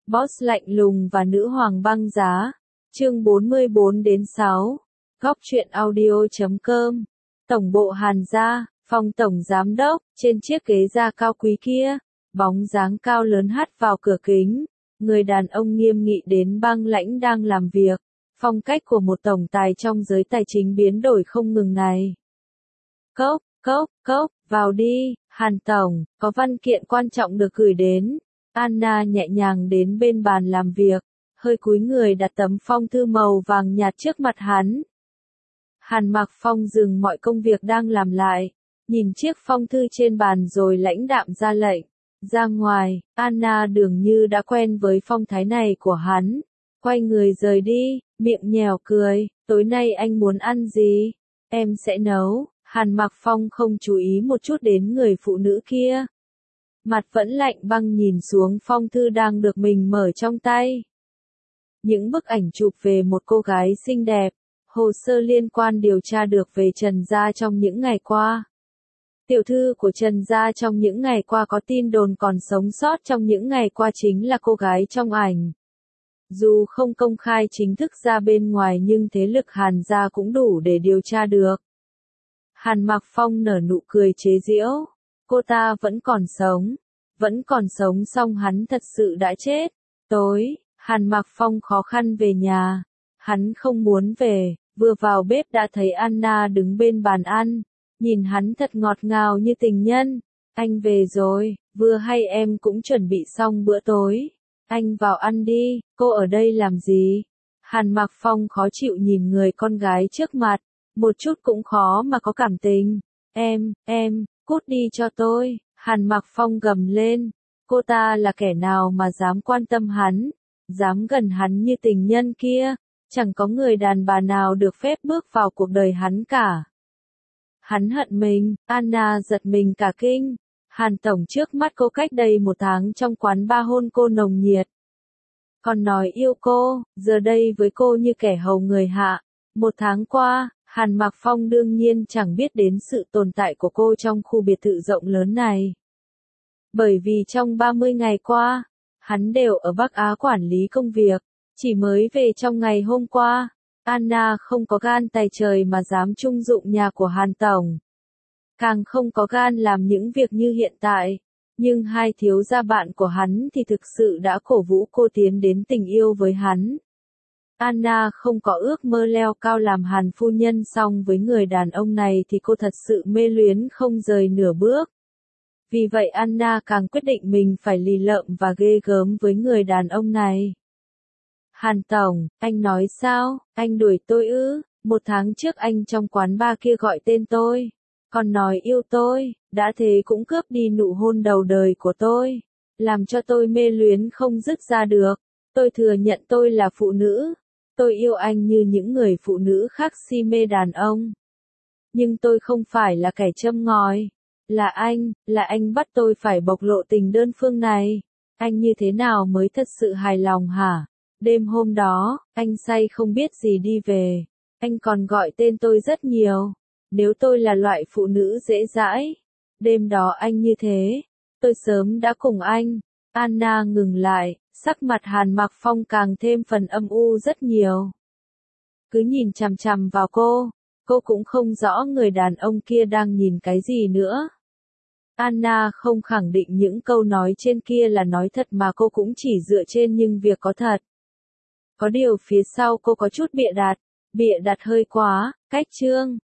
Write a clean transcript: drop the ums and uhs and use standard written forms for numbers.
Boss lạnh lùng và nữ hoàng băng giá. Chương 44-6. Góc truyện audio.com. Tổng bộ Hàn gia, phòng tổng giám đốc, trên chiếc ghế da cao quý kia, bóng dáng cao lớn hắt vào cửa kính. Người đàn ông nghiêm nghị đến băng lãnh đang làm việc. Phong cách của một tổng tài trong giới tài chính biến đổi không ngừng này. Cốc, vào đi, Hàn tổng, có văn kiện quan trọng được gửi đến. Anna nhẹ nhàng đến bên bàn làm việc, hơi cúi người đặt tấm phong thư màu vàng nhạt trước mặt hắn. Hàn Mặc Phong dừng mọi công việc đang làm lại, nhìn chiếc phong thư trên bàn rồi lãnh đạm ra lệnh. Ra ngoài, Anna dường như đã quen với phong thái này của hắn. Quay người rời đi, miệng nhèo cười, tối nay anh muốn ăn gì? Em sẽ nấu. Hàn Mặc Phong không chú ý một chút đến người phụ nữ kia. Mặt vẫn lạnh băng nhìn xuống phong thư đang được mình mở trong tay. Những bức ảnh chụp về một cô gái xinh đẹp, hồ sơ liên quan điều tra được về Trần Gia trong những ngày qua. Tiểu thư của Trần Gia trong những ngày qua có tin đồn còn sống sót trong những ngày qua chính là cô gái trong ảnh. Dù không công khai chính thức ra bên ngoài nhưng thế lực Hàn Gia cũng đủ để điều tra được. Hàn Mặc Phong nở nụ cười chế giễu. Cô ta vẫn còn sống song hắn thật sự đã chết. Tối, Hàn Mặc Phong khó khăn về nhà. Hắn không muốn về, vừa vào bếp đã thấy Anna đứng bên bàn ăn. Nhìn hắn thật ngọt ngào như tình nhân. Anh về rồi, vừa hay em cũng chuẩn bị xong bữa tối. Anh vào ăn đi, cô ở đây làm gì? Hàn Mặc Phong khó chịu nhìn người con gái trước mặt. Một chút cũng khó mà có cảm tình. Em, cút đi cho tôi. Hàn Mặc Phong gầm lên. Cô ta là kẻ nào mà dám quan tâm hắn, dám gần hắn như tình nhân kia. Chẳng có người đàn bà nào được phép bước vào cuộc đời hắn cả. Hắn hận mình. Anna giật mình cả kinh. Hàn tổng trước mắt cô cách đây 1 tháng trong quán bar hôn cô nồng nhiệt. Còn nói yêu cô, giờ đây với cô như kẻ hầu người hạ. 1 tháng qua, Hàn Mặc Phong đương nhiên chẳng biết đến sự tồn tại của cô trong khu biệt thự rộng lớn này. Bởi vì trong 30 ngày qua, hắn đều ở Bắc Á quản lý công việc, chỉ mới về trong ngày hôm qua. Anna không có gan tài trời mà dám chung dụng nhà của Hàn tổng. Càng không có gan làm những việc như hiện tại. Nhưng hai thiếu gia bạn của hắn thì thực sự đã cổ vũ cô tiến đến tình yêu với hắn. Anna không có ước mơ leo cao làm Hàn phu nhân, song với người đàn ông này thì cô thật sự mê luyến không rời nửa bước. Vì vậy Anna càng quyết định mình phải lì lợm và ghê gớm với người đàn ông này. Hàn tổng, anh nói sao? Anh đuổi tôi ư? 1 tháng trước anh trong quán bar kia gọi tên tôi, còn nói yêu tôi, đã thế cũng cướp đi nụ hôn đầu đời của tôi, làm cho tôi mê luyến không dứt ra được. Tôi thừa nhận tôi là phụ nữ. Tôi yêu anh như những người phụ nữ khác si mê đàn ông. Nhưng tôi không phải là kẻ châm ngòi. Là anh bắt tôi phải bộc lộ tình đơn phương này. Anh như thế nào mới thật sự hài lòng hả? Đêm hôm đó, anh say không biết gì đi về. Anh còn gọi tên tôi rất nhiều. Nếu tôi là loại phụ nữ dễ dãi, đêm đó anh như thế, tôi sớm đã cùng anh. Anna ngừng lại, sắc mặt Hàn Mặc Phong càng thêm phần âm u rất nhiều. Cứ nhìn chằm chằm vào cô cũng không rõ người đàn ông kia đang nhìn cái gì nữa. Anna không khẳng định những câu nói trên kia là nói thật mà cô cũng chỉ dựa trên những việc có thật. Có điều phía sau cô có chút bịa đặt hơi quá. Cách chương